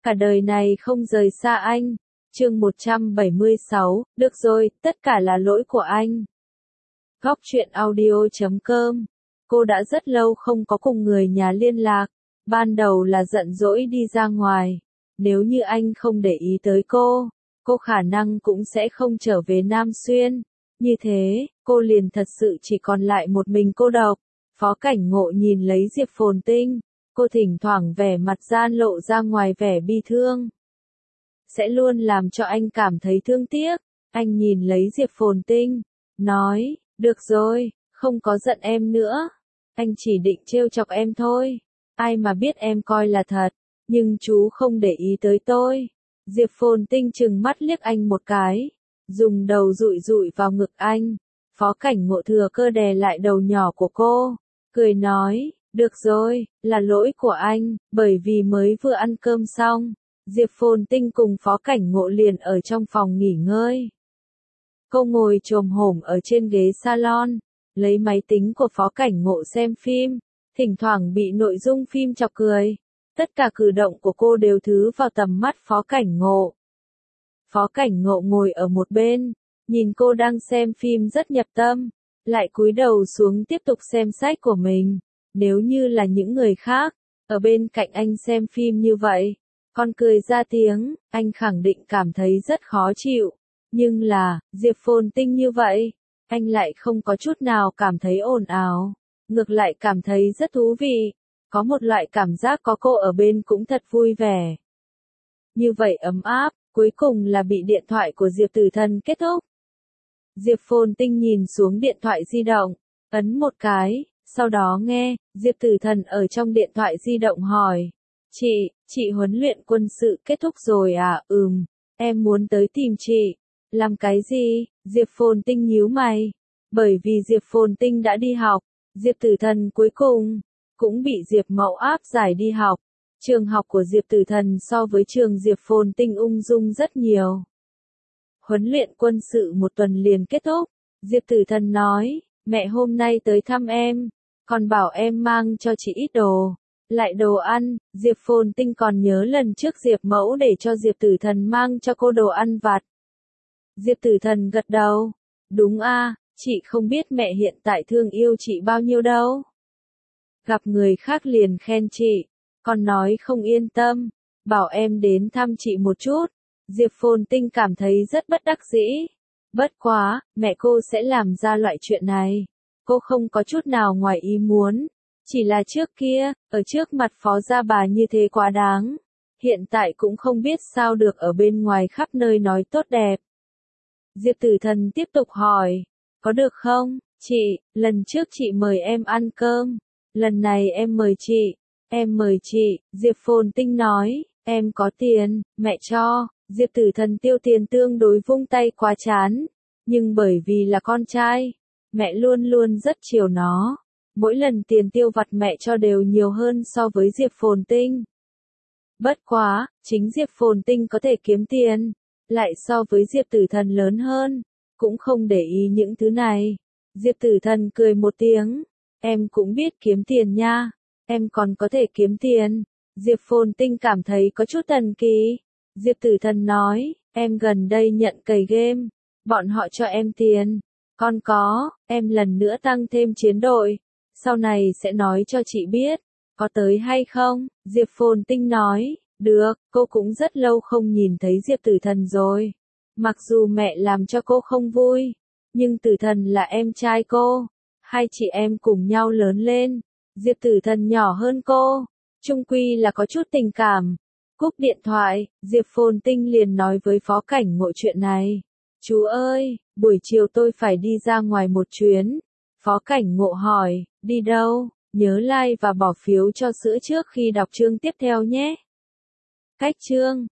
cả đời này không rời xa anh. Chương 176, được rồi, tất cả là lỗi của anh. Góc truyện audio.com. Cô đã rất lâu không có cùng người nhà liên lạc. Ban đầu là giận dỗi đi ra ngoài. Nếu như anh không để ý tới cô khả năng cũng sẽ không trở về Nam Xuyên. Như thế, cô liền thật sự chỉ còn lại một mình cô độc. Phó Cảnh Ngộ nhìn lấy Diệp Phồn Tinh. Cô thỉnh thoảng vẻ mặt gian lộ ra ngoài vẻ bi thương. Sẽ luôn làm cho anh cảm thấy thương tiếc. Anh nhìn lấy Diệp Phồn Tinh, nói, được rồi, không có giận em nữa. Anh chỉ định trêu chọc em thôi. Ai mà biết em coi là thật, nhưng chú không để ý tới tôi. Diệp Phồn Tinh trừng mắt liếc anh một cái, dùng đầu dụi dụi vào ngực anh. Phó Cảnh Ngộ thừa cơ đè lại đầu nhỏ của cô, cười nói, được rồi, là lỗi của anh, bởi vì mới vừa ăn cơm xong. Diệp Phồn Tinh cùng Phó Cảnh Ngộ liền ở trong phòng nghỉ ngơi. Cô ngồi chồm hổm ở trên ghế salon, lấy máy tính của Phó Cảnh Ngộ xem phim, thỉnh thoảng bị nội dung phim chọc cười. Tất cả cử động của cô đều thứ vào tầm mắt Phó Cảnh Ngộ. Phó Cảnh Ngộ ngồi ở một bên, nhìn cô đang xem phim rất nhập tâm, lại cúi đầu xuống tiếp tục xem sách của mình. Nếu như là những người khác, ở bên cạnh anh xem phim như vậy, còn cười ra tiếng, anh khẳng định cảm thấy rất khó chịu. Nhưng là, Diệp Phồn Tinh như vậy, anh lại không có chút nào cảm thấy ồn ào, ngược lại cảm thấy rất thú vị. Có một loại cảm giác có cô ở bên cũng thật vui vẻ. Như vậy ấm áp, cuối cùng là bị điện thoại của Diệp Tử Thần kết thúc. Diệp Phồn Tinh nhìn xuống điện thoại di động, ấn một cái, sau đó nghe, Diệp Tử Thần ở trong điện thoại di động hỏi. Chị huấn luyện quân sự kết thúc rồi à? Em muốn tới tìm chị. Làm cái gì? Diệp Phồn Tinh nhíu mày. Bởi vì Diệp Phồn Tinh đã đi học, Diệp Tử Thần cuối cùng cũng bị Diệp Mậu áp giải đi học. Trường học của Diệp Tử Thần so với trường Diệp Phồn Tinh ung dung rất nhiều. Huấn luyện quân sự một tuần liền kết thúc. Diệp Tử Thần nói, mẹ hôm nay tới thăm em, còn bảo em mang cho chị ít đồ, lại đồ ăn. Diệp Phồn Tinh còn nhớ lần trước Diệp Mẫu để cho Diệp Tử Thần mang cho cô đồ ăn vặt. Diệp Tử Thần gật đầu, đúng a, chị không biết mẹ hiện tại thương yêu chị bao nhiêu đâu. Gặp người khác liền khen chị, còn nói không yên tâm, bảo em đến thăm chị một chút. Diệp Phồn Tinh cảm thấy rất bất đắc dĩ. Bất quá, mẹ cô sẽ làm ra loại chuyện này. Cô không có chút nào ngoài ý muốn. Chỉ là trước kia, ở trước mặt Phó gia bà như thế quá đáng. Hiện tại cũng không biết sao được ở bên ngoài khắp nơi nói tốt đẹp. Diệp Tử Thần tiếp tục hỏi, có được không, chị, lần trước chị mời em ăn cơm. Lần này em mời chị, Diệp Phồn Tinh nói, em có tiền, mẹ cho. Diệp Tử Thần tiêu tiền tương đối vung tay quá chán, nhưng bởi vì là con trai, mẹ luôn luôn rất chiều nó. Mỗi lần tiền tiêu vặt mẹ cho đều nhiều hơn so với Diệp Phồn Tinh. Bất quá, chính Diệp Phồn Tinh có thể kiếm tiền, lại so với Diệp Tử Thần lớn hơn, cũng không để ý những thứ này. Diệp Tử Thần cười một tiếng, em cũng biết kiếm tiền nha, em còn có thể kiếm tiền. Diệp Phồn Tinh cảm thấy có chút thần kỳ. Diệp Tử Thần nói, em gần đây nhận cày game, bọn họ cho em tiền, còn có, em lần nữa tăng thêm chiến đội, sau này sẽ nói cho chị biết, có tới hay không? Diệp Phồn Tinh nói, được, cô cũng rất lâu không nhìn thấy Diệp Tử Thần rồi. Mặc dù mẹ làm cho cô không vui, nhưng Tử Thần là em trai cô, hai chị em cùng nhau lớn lên, Diệp Tử Thần nhỏ hơn cô, chung quy là có chút tình cảm. Cúp điện thoại, Diệp Phồn Tinh liền nói với Phó Cảnh Ngộ chuyện này. Chú ơi, buổi chiều tôi phải đi ra ngoài một chuyến. Phó Cảnh Ngộ hỏi, đi đâu? Nhớ like và bỏ phiếu cho sữa trước khi đọc chương tiếp theo nhé. Cách chương